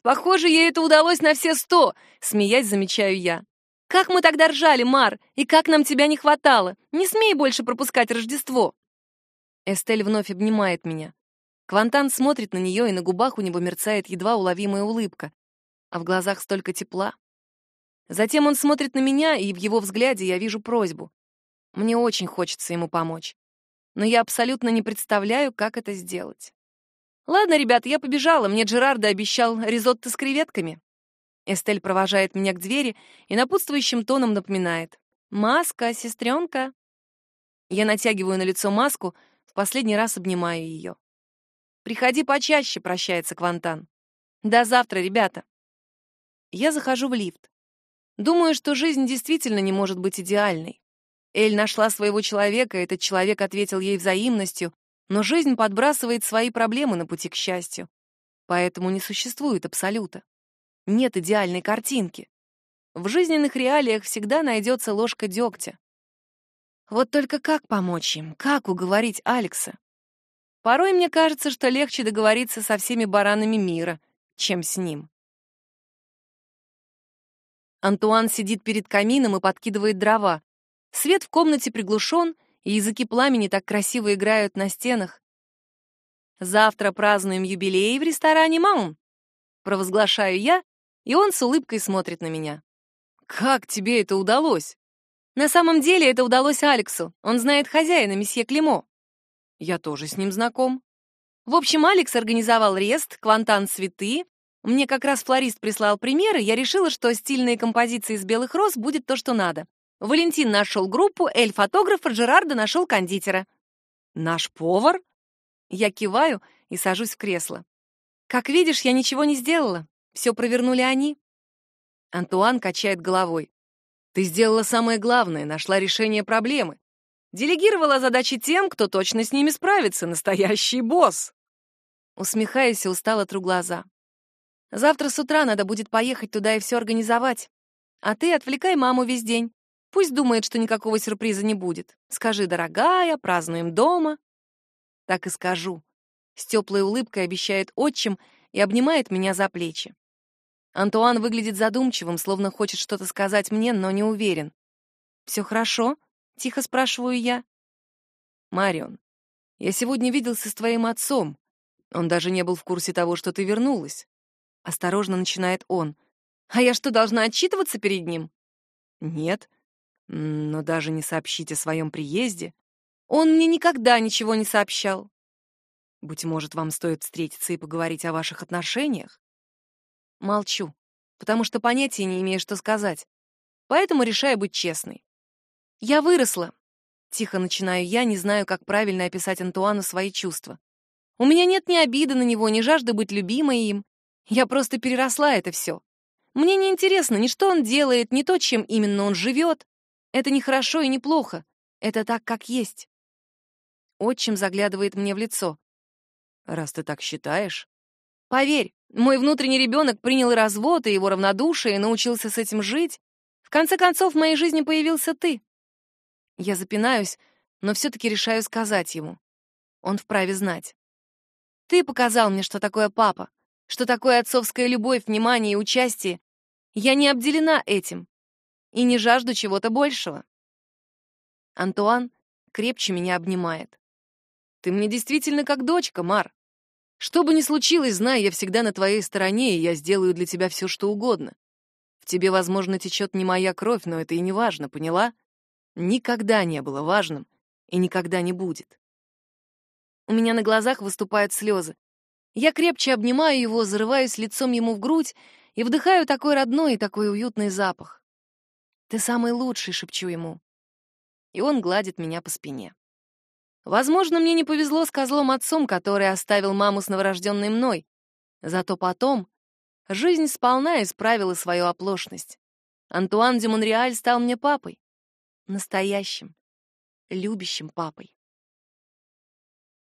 Похоже, ей это удалось на все 100, смеясь, замечаю я. Как мы тогда ржали, Мар, и как нам тебя не хватало. Не смей больше пропускать Рождество. Эстель вновь обнимает меня. Квантан смотрит на нее, и на губах у него мерцает едва уловимая улыбка, а в глазах столько тепла. Затем он смотрит на меня, и в его взгляде я вижу просьбу. Мне очень хочется ему помочь, но я абсолютно не представляю, как это сделать. Ладно, ребят, я побежала, мне Джерардо обещал ризотто с креветками. Эстель провожает меня к двери и напутствующим тоном напоминает: «Маска, сестренка». Я натягиваю на лицо маску, в последний раз обнимаю ее. «Приходи почаще», — прощается Квантан. «До завтра, ребята». Я захожу в лифт. Думаю, что жизнь действительно не может быть идеальной. Эль нашла своего человека, этот человек ответил ей взаимностью, но жизнь подбрасывает свои проблемы на пути к счастью. Поэтому не существует абсолюта. Нет идеальной картинки. В жизненных реалиях всегда найдется ложка дегтя. Вот только как помочь им? Как уговорить Алекса? Порой мне кажется, что легче договориться со всеми баранами мира, чем с ним. Антуан сидит перед камином и подкидывает дрова. Свет в комнате приглушен, и языки пламени так красиво играют на стенах. «Завтра празднуем юбилей в ресторане «Маун», — провозглашаю я, и он с улыбкой смотрит на меня. «Как тебе это удалось?» «На самом деле это удалось Алексу. Он знает хозяина, месье Климо». «Я тоже с ним знаком». В общем, Алекс организовал рест, Квантан — цветы. Мне как раз флорист прислал примеры, я решила, что стильные композиции из белых роз будет то, что надо. Валентин нашел группу, Эль — фотографа, Джерардо нашел кондитера. «Наш повар?» Я киваю и сажусь в кресло. «Как видишь, я ничего не сделала. Все провернули они». Антуан качает головой. «Ты сделала самое главное, нашла решение проблемы. Делегировала задачи тем, кто точно с ними справится, настоящий босс». Усмехаюсь и устало тру глаза. «Завтра с утра надо будет поехать туда и все организовать. А ты отвлекай маму весь день. Пусть думает, что никакого сюрприза не будет. Скажи: дорогая, празднуем дома». Так и скажу. С теплой улыбкой обещает отчим и обнимает меня за плечи. Антуан выглядит задумчивым, словно хочет что-то сказать мне, но не уверен. «Все хорошо?» — тихо спрашиваю я. «Марион, я сегодня виделся с твоим отцом. Он даже не был в курсе того, что ты вернулась». Осторожно начинает он. «А я что, должна отчитываться перед ним?» «Нет, но даже не сообщить о своем приезде. Он мне никогда ничего не сообщал». «Быть может, вам стоит встретиться и поговорить о ваших отношениях?» Молчу, потому что понятия не имею, что сказать. Поэтому решаю быть честной. «Я выросла», — тихо начинаю я, не знаю, как правильно описать Антуану свои чувства. «У меня нет ни обиды на него, ни жажды быть любимой им. Я просто переросла это все. Мне не интересно ни что он делает, ни то, чем именно он живет. Это не хорошо и не плохо. Это так, как есть». Отчим заглядывает мне в лицо. «Раз ты так считаешь...» «Поверь, мой внутренний ребенок принял и развод, и его равнодушие, и научился с этим жить. В конце концов, в моей жизни появился ты». Я запинаюсь, но все-таки решаю сказать ему. Он вправе знать. «Ты показал мне, что такое папа, что такое отцовская любовь, внимание и участие. Я не обделена этим и не жажду чего-то большего». Антуан крепче меня обнимает. «Ты мне действительно как дочка, Мар. Что бы ни случилось, знай, я всегда на твоей стороне, и я сделаю для тебя все, что угодно. В тебе, возможно, течет не моя кровь, но это и не важно, поняла? Никогда не было важным и никогда не будет». У меня на глазах выступают слезы. Я крепче обнимаю его, зарываюсь лицом ему в грудь и вдыхаю такой родной и такой уютный запах. «Ты самый лучший», — шепчу ему. И он гладит меня по спине. Возможно, мне не повезло с козлом отцом, который оставил маму с новорожденной мной. Зато потом жизнь сполна исправила свою оплошность. Антуан де Монреаль стал мне папой. Настоящим, любящим папой.